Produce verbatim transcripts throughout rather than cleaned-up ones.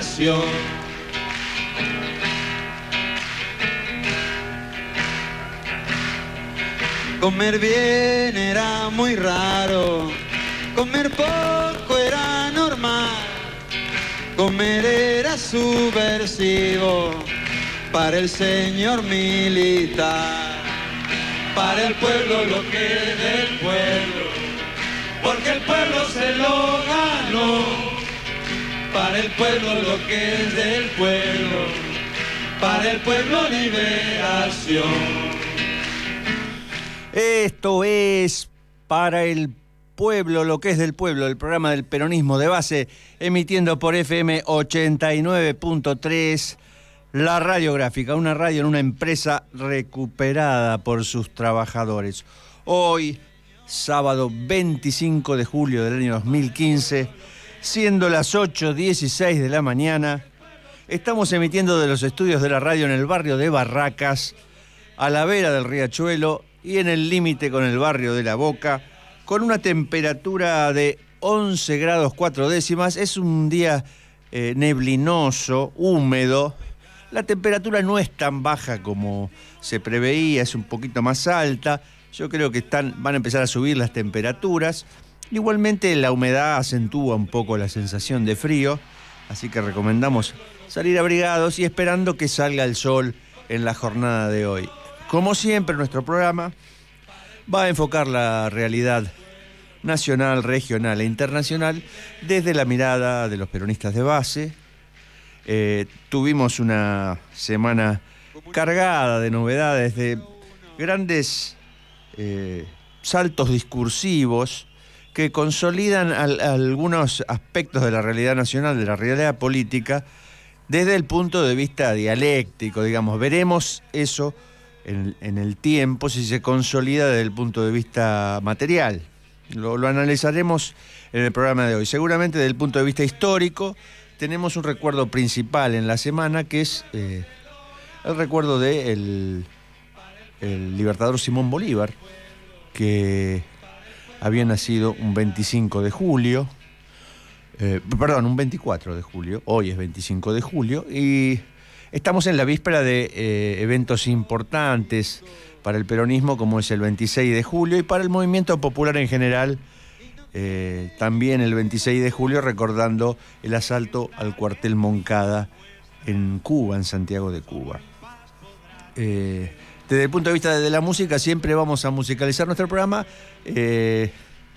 liberación. Comer bien era muy raro, comer poco era normal, comer era subversivo para el señor militar. Para el pueblo lo que es del pueblo, porque el pueblo se lo ganó. Para el pueblo lo que es del pueblo, para el pueblo liberación. Esto es Para el Pueblo, lo que es del pueblo, el programa del peronismo de base, emitiendo por F M ochenta y nueve punto tres, la radiográfica, una radio en una empresa recuperada por sus trabajadores. Hoy, sábado veinticinco de julio del año dos mil quince, siendo las ocho dieciséis de la mañana, estamos emitiendo de los estudios de la radio en el barrio de Barracas, a la vera del Riachuelo y en el límite con el barrio de La Boca, con una temperatura de once grados cuatro décimas. Es un día eh, neblinoso, húmedo. La temperatura no es tan baja como se preveía, es un poquito más alta. Yo creo que están, van a empezar a subir las temperaturas. Igualmente la humedad acentúa un poco la sensación de frío, así que recomendamos salir abrigados y esperando que salga el sol en la jornada de hoy. Como siempre, nuestro programa va a enfocar la realidad nacional, regional e internacional desde la mirada de los peronistas de base. Eh, tuvimos una semana cargada de novedades, de grandes eh, saltos discursivos que consolidan al, algunos aspectos de la realidad nacional, de la realidad política, desde el punto de vista dialéctico, digamos. Veremos eso en, en el tiempo, si se consolida desde el punto de vista material. Lo, lo analizaremos en el programa de hoy. Seguramente desde el punto de vista histórico tenemos un recuerdo principal en la semana, que es eh, el recuerdo del el libertador Simón Bolívar, que había nacido un veinticinco de julio, eh, perdón, un veinticuatro de julio, hoy es veinticinco de julio, y estamos en la víspera de eh, eventos importantes para el peronismo, como es el veintiséis de julio, y para el movimiento popular en general, eh, también el veintiséis de julio, recordando el asalto al cuartel Moncada en Cuba, en Santiago de Cuba. Eh, desde el punto de vista de la música, siempre vamos a musicalizar nuestro programa eh,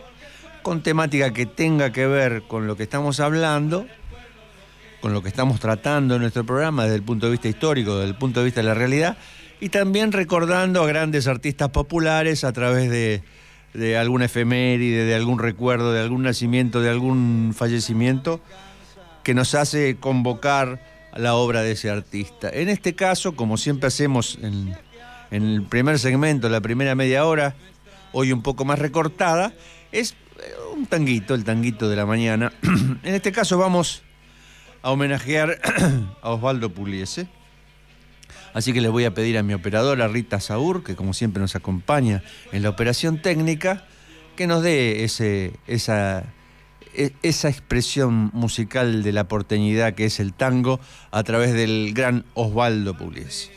con temática que tenga que ver con lo que estamos hablando, con lo que estamos tratando en nuestro programa desde el punto de vista histórico, desde el punto de vista de la realidad, y también recordando a grandes artistas populares a través de, de alguna efeméride, de algún recuerdo, de algún nacimiento, de algún fallecimiento que nos hace convocar a la obra de ese artista. En este caso, como siempre hacemos en, en el primer segmento, la primera media hora, hoy un poco más recortada, es un tanguito, el tanguito de la mañana. En este caso vamos a homenajear a Osvaldo Pugliese. Así que le voy a pedir a mi operadora Rita Saur, que como siempre nos acompaña en la operación técnica, que nos dé ese, esa, esa expresión musical de la porteñidad que es el tango a través del gran Osvaldo Pugliese.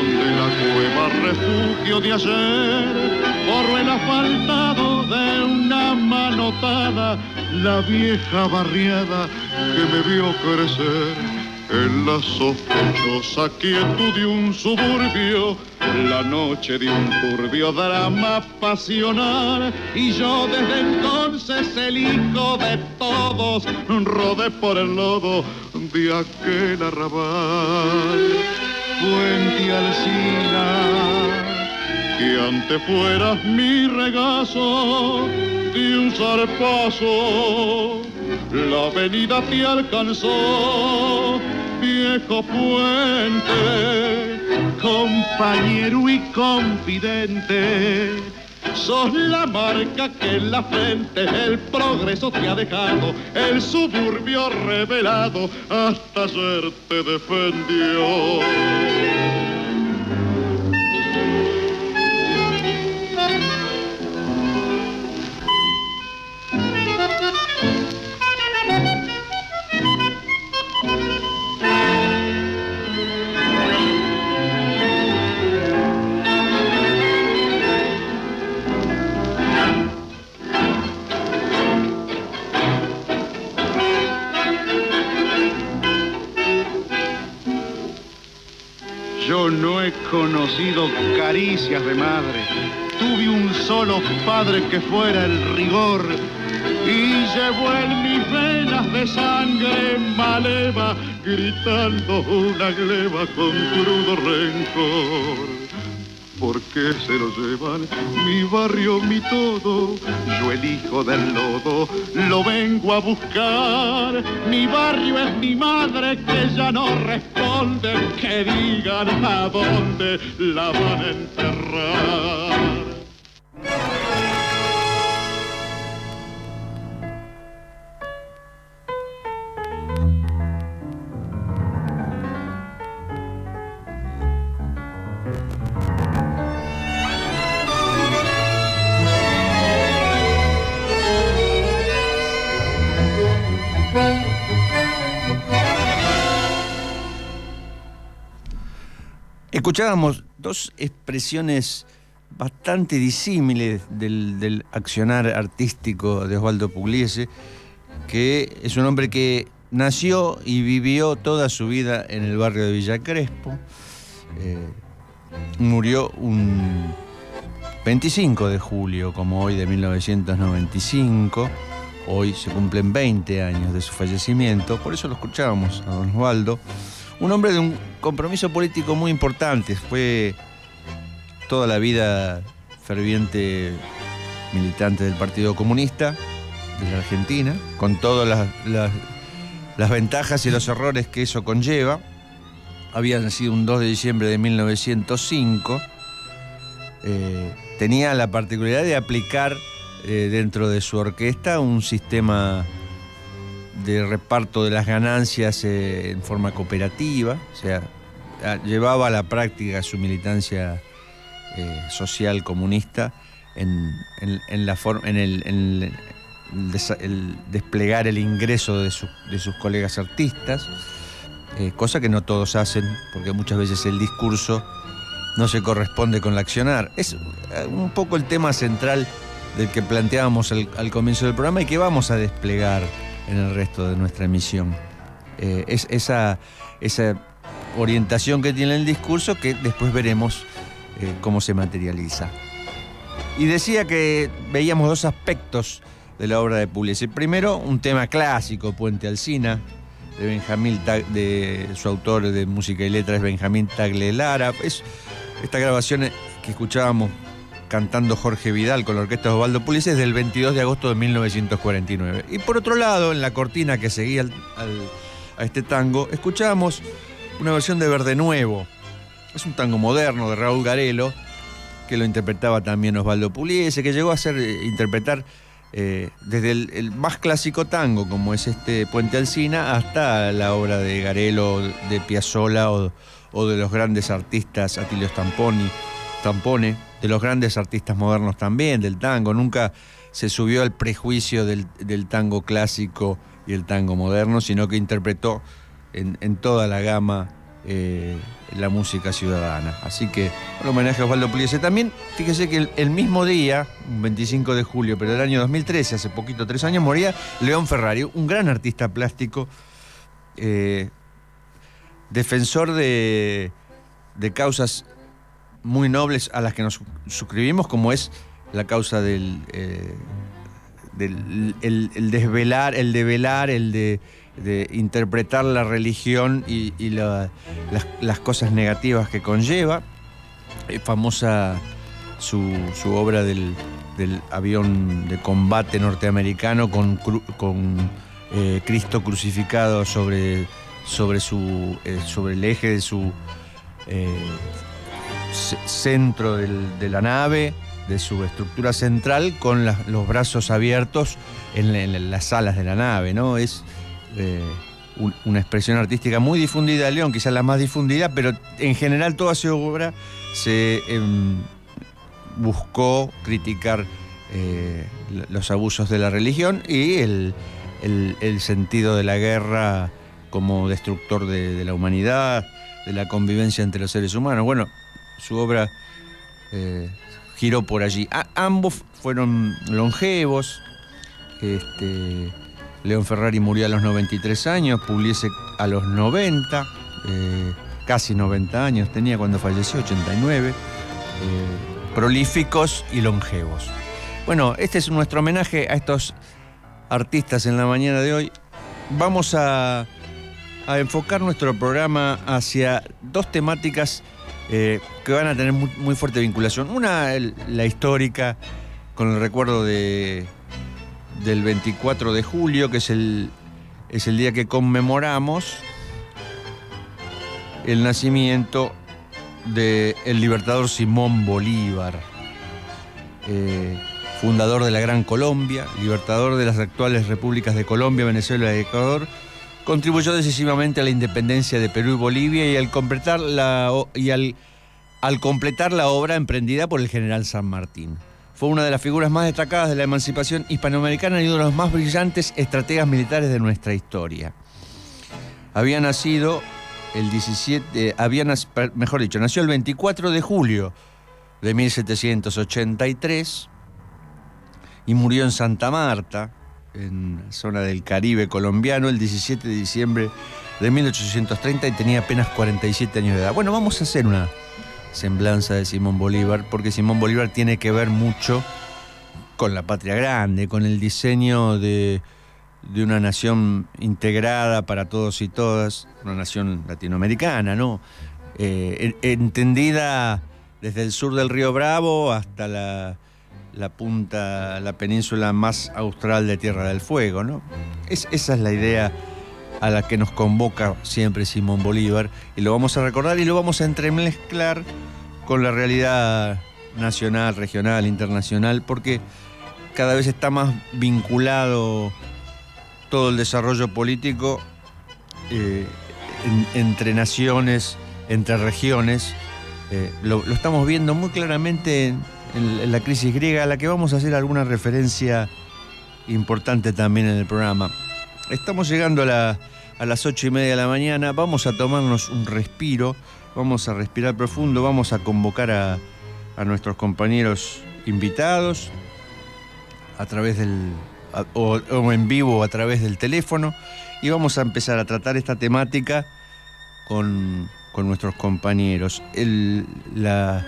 De ayer, corro el asfaltado de un abarrotada la vieja barriada que me vio crecer en la sospechosa quietud de un suburbio, la noche de un turbio drama pasional, y yo desde entonces el hijo de todos rodé por el lodo de aquel arrabal. Puente Alsina, que antes fueras mi regazo de un zarpazo, la avenida te alcanzó, viejo puente, compañero y confidente. Sos la marca que en la frente el progreso te ha dejado, el suburbio revelado hasta ayer te defendió. Yo no he conocido caricias de madre, tuve un solo padre que fuera el rigor, y llevó en mis venas de sangre maleva, gritando una gleba con crudo rencor. ¿Por qué se lo llevan? Mi barrio, mi todo, yo el hijo del lodo, lo vengo a buscar. Mi barrio es mi madre que ya no responde, que digan a dónde la van a enterrar. Escuchábamos dos expresiones bastante disímiles del, del accionar artístico de Osvaldo Pugliese, que es un hombre que nació y vivió toda su vida en el barrio de Villa Crespo. Eh, murió un veinticinco de julio, como hoy, de mil novecientos noventa y cinco. Hoy se cumplen veinte años de su fallecimiento, por eso lo escuchábamos a don Osvaldo. Un hombre de un compromiso político muy importante, fue toda la vida ferviente militante del Partido Comunista de la Argentina, con todas las, las, las ventajas y los errores que eso conlleva. Había nacido un dos de diciembre de mil novecientos cinco, eh, tenía la particularidad de aplicar eh, dentro de su orquesta un sistema de reparto de las ganancias eh, en forma cooperativa, o sea, llevaba a la práctica su militancia eh, social comunista en, en, en, la forma, en, el, en el, el desplegar el ingreso de, su, de sus colegas artistas, eh, cosa que no todos hacen, porque muchas veces el discurso no se corresponde con el accionar. Es un poco el tema central del que planteábamos al, al comienzo del programa y que vamos a desplegar en el resto de nuestra emisión. Eh, es esa, esa orientación que tiene el discurso que después veremos eh, cómo se materializa. Y decía que veíamos dos aspectos de la obra de Pugliese. Primero, un tema clásico, Puente Alsina, de Benjamín Tag, de su autor de música y letra es Benjamín Tagle Lara. Es esta grabación que escuchábamos cantando Jorge Vidal con la orquesta de Osvaldo Pugliese es del veintidós de agosto de mil novecientos cuarenta y nueve. Y por otro lado, en la cortina que seguía al, al, a este tango, escuchábamos una versión de Verde Nuevo. Es un tango moderno de Raúl Garelo, que lo interpretaba también Osvaldo Pugliese, que llegó a ser eh, interpretar eh, desde el, el más clásico tango, como es este Puente Alsina, hasta la obra de Garelo, de Piazzolla o, o de los grandes artistas Atilio Stamponi, Stampone, de los grandes artistas modernos también, del tango. Nunca se subió al prejuicio del, del tango clásico y el tango moderno, sino que interpretó en, en toda la gama eh, la música ciudadana. Así que un homenaje a Osvaldo Pugliese. También, fíjese que el, el mismo día, veinticinco de julio, pero del año dos mil trece, hace poquito, tres años, moría León Ferrari, un gran artista plástico, eh, defensor de, de causas muy nobles a las que nos suscribimos, como es la causa del, eh, del el, el desvelar, el develar, el de, de interpretar la religión y, y la, las, las cosas negativas que conlleva. Eh, famosa su, su obra del, del avión de combate norteamericano con, cru, con eh, Cristo crucificado sobre, sobre, su, eh, sobre el eje de su eh, centro del, de la nave, de su estructura central, con la, los brazos abiertos en, en las alas de la nave, ¿no? Es eh, un, una expresión artística muy difundida de León, quizás la más difundida, pero en general toda su obra se eh, buscó criticar eh, los abusos de la religión y el, el, el sentido de la guerra como destructor de, de la humanidad, de la convivencia entre los seres humanos. Bueno, su obra eh, giró por allí. A, ambos fueron longevos. Este, León Ferrari murió a los noventa y tres años, Pugliese a los noventa, eh, casi noventa años tenía cuando falleció, ochenta y nueve. Eh, prolíficos y longevos. Bueno, este es nuestro homenaje a estos artistas en la mañana de hoy. Vamos a, a enfocar nuestro programa hacia dos temáticas Eh, que van a tener muy, muy fuerte vinculación. Una, el, la histórica, con el recuerdo de, del veinticuatro de julio, que es el, es el día que conmemoramos el nacimiento del libertador Simón Bolívar, eh, fundador de la Gran Colombia, libertador de las actuales repúblicas de Colombia, Venezuela y Ecuador. Contribuyó decisivamente a la independencia de Perú y Bolivia y al completar la, y al, al completar la obra emprendida por el general San Martín. Fue una de las figuras más destacadas de la emancipación hispanoamericana y uno de los más brillantes estrategas militares de nuestra historia. Había nacido el diecisiete, había, mejor dicho, nació el veinticuatro de julio de mil setecientos ochenta y tres y murió en Santa Marta, en la zona del Caribe colombiano, el diecisiete de diciembre de mil ochocientos treinta, y tenía apenas cuarenta y siete años de edad. Bueno, vamos a hacer una semblanza de Simón Bolívar, porque Simón Bolívar tiene que ver mucho con la patria grande, con el diseño de, de una nación integrada para todos y todas, una nación latinoamericana, ¿no? Eh, entendida desde el sur del río Bravo hasta la la punta, la península más austral de Tierra del Fuego, ¿no? Es, esa es la idea a la que nos convoca siempre Simón Bolívar, y lo vamos a recordar y lo vamos a entremezclar con la realidad nacional, regional, internacional, porque cada vez está más vinculado todo el desarrollo político eh, en, entre naciones, entre regiones. Eh, lo, lo estamos viendo muy claramente en en la crisis griega, a la que vamos a hacer alguna referencia importante también en el programa. Estamos llegando a, la, a las ocho y media de la mañana, vamos a tomarnos un respiro, vamos a respirar profundo, vamos a convocar a, a nuestros compañeros invitados a través del, a, o, o en vivo o a través del teléfono, y vamos a empezar a tratar esta temática con, con nuestros compañeros. El, la...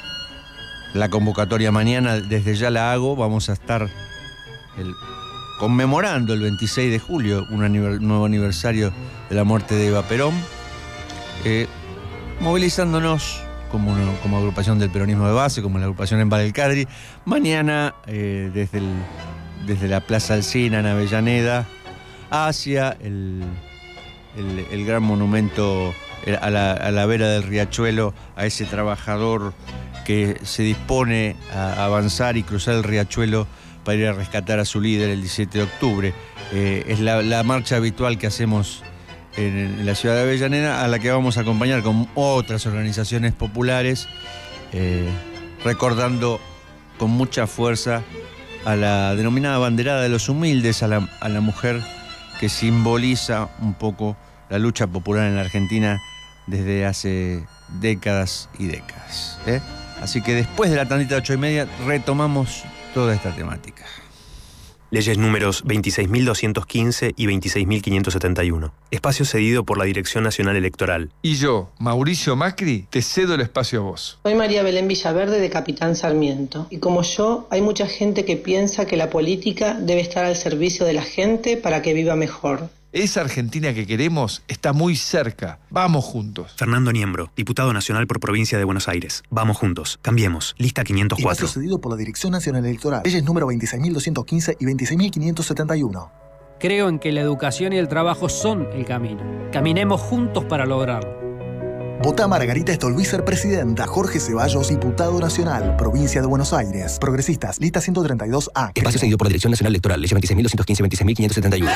La convocatoria mañana, desde ya la hago, vamos a estar el, conmemorando el veintiséis de julio, un aniver, nuevo aniversario de la muerte de Eva Perón, eh, movilizándonos como, una, como agrupación del peronismo de base, como la agrupación en Valcadri. Mañana, eh, desde, el, desde la Plaza Alsina en Avellaneda, hacia el, el, el gran monumento a la, a la vera del riachuelo, a ese trabajador que se dispone a avanzar y cruzar el riachuelo para ir a rescatar a su líder el diecisiete de octubre. Eh, es la, la marcha habitual que hacemos en, en la ciudad de Avellaneda, a la que vamos a acompañar con otras organizaciones populares, eh, recordando con mucha fuerza a la denominada banderada de los humildes, a la, a la mujer que simboliza un poco la lucha popular en la Argentina desde hace décadas y décadas. ¿eh? Así que después de la tandita de ocho y media retomamos toda esta temática. Leyes números veintiséis mil doscientos quince y veintiséis mil quinientos setenta y uno. Espacio cedido por la Dirección Nacional Electoral. Y yo, Mauricio Macri, te cedo el espacio a vos. Soy María Belén Villaverde de Capitán Sarmiento. Y como yo, hay mucha gente que piensa que la política debe estar al servicio de la gente para que viva mejor. Esa Argentina que queremos está muy cerca. Vamos juntos. Fernando Niembro, diputado nacional por Provincia de Buenos Aires. Vamos juntos. Cambiemos. Lista quinientos cuatro. Espacio cedido por la Dirección Nacional Electoral. Leyes número veintiséis mil doscientos quince y veintiséis mil quinientos setenta y uno. Creo en que la educación y el trabajo son el camino. Caminemos juntos para lograrlo. Vota Margarita Stolbizer, presidenta. Jorge Ceballos, diputado nacional, Provincia de Buenos Aires. Progresistas, lista ciento treinta y dos A. Espacio cedido por la Dirección Nacional Electoral. Leyes veintiséis mil doscientos quince y veintiséis mil quinientos setenta y uno.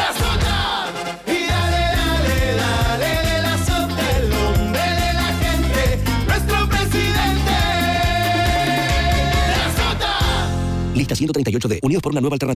Lista ciento treinta y ocho D. Unidos por una nueva alternativa.